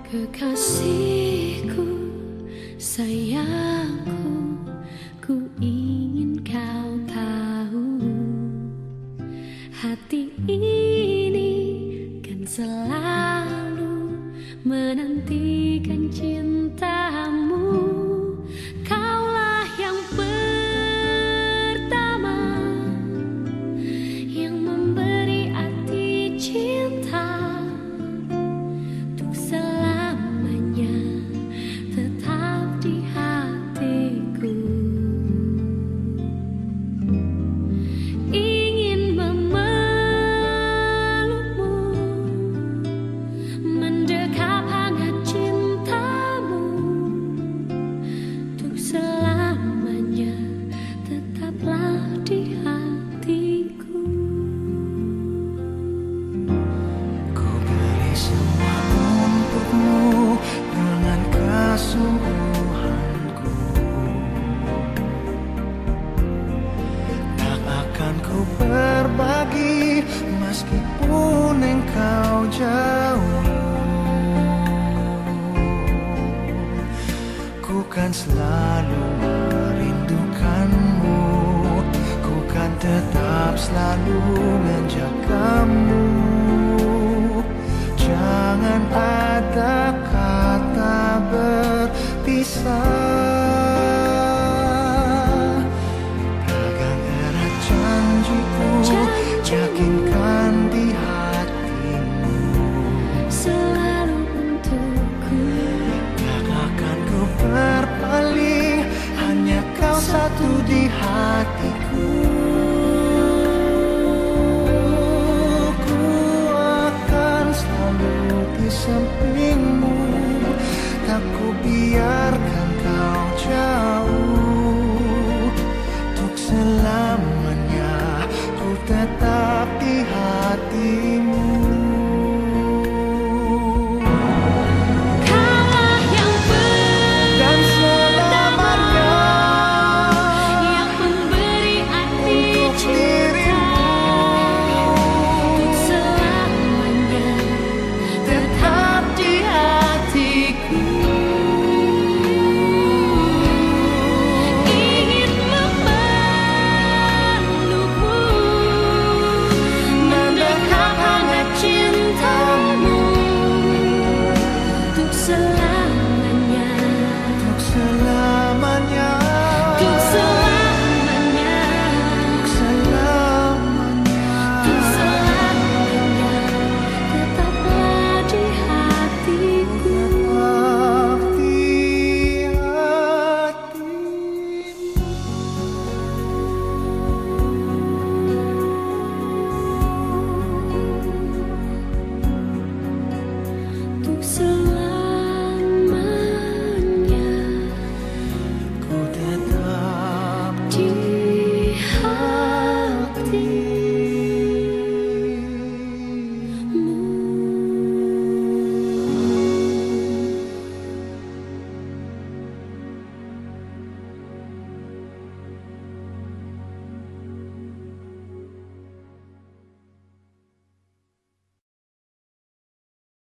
Kekasihku, sayangku, ku ingin kau tahu, hati ini kan selalu menantikan cintamu. Kaulah yang pertama yang memberi arti cinta. Tak akan ku berbagi meskipun engkau jauh. Ku kan selalu merindukanmu, ku kan tetap selalu menjagamu. Jangan ada kata berpisah. Pegang erat janjiku, yakinkan di hatimu, selalu untukku. tak akan ku berpaling, hanya kau satu di hatiku. Ku akan selalu di sampingmu, tak ku biarkan kau jauh. Untuk selamanya ku tetap di hatimu.